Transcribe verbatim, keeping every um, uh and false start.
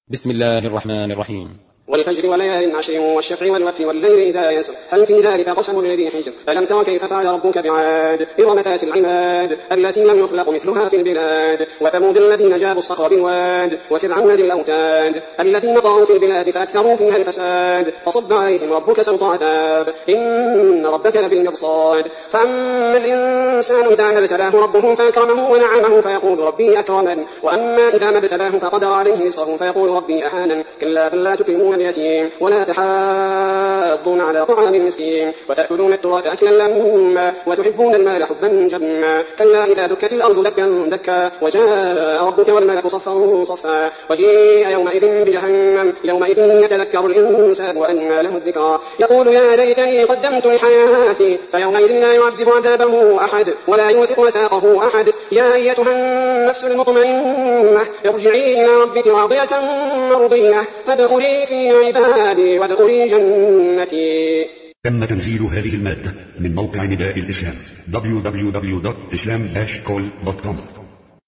بسم الله الرحمن الرحيم. والفجر وليال عشر والشفع والوتر والليل إذا يسر هل في ذلك قسم لذي حجر ألم تر كيف فعل ربك بعاد إرم ذات العماد التي لم يخلق مثلها في البلاد وثمود الذين جابوا الصخر بالواد وفرعون ذي الأوتاد الذين طغوا في البلاد فأكثروا فيها الفساد فصب عليهم ربك سوط عذاب إن ربك لبالمرصاد فأما الإنسان إذا ما ابتلاه ربه فأكرمه ونعمه فيقول ربي أكرمن وأما إذا ما ابتلاه فقدر عليه رزقه فيقول ربي أهانن كلا بل لا تكرمون اليتيم ولا تحاضون على طعام المسكين وتأكلون التراث أكلا لما وتحبون المال حبا جما كلا إذا دكت الأرض دكا دكا وجاء ربك والملك صفا صفا وجيء يومئذ بجهنم يومئذ يتذكر الإنسان وأنى له الذكرى يقول يا ليتني قدمت لحياتي فيومئذ لا يعذب عذابه أحد ولا يوثق وثاقه أحد يا أيتها النفس المطمئنة ارجعي إلى ربك راضية مرضية فادخلي في عبادي وادخلي جنتي. تم تنزيل هذه المادة من موقع نداء الإسلام دبليو دبليو دبليو دوت إسلام داش كول دوت كوم.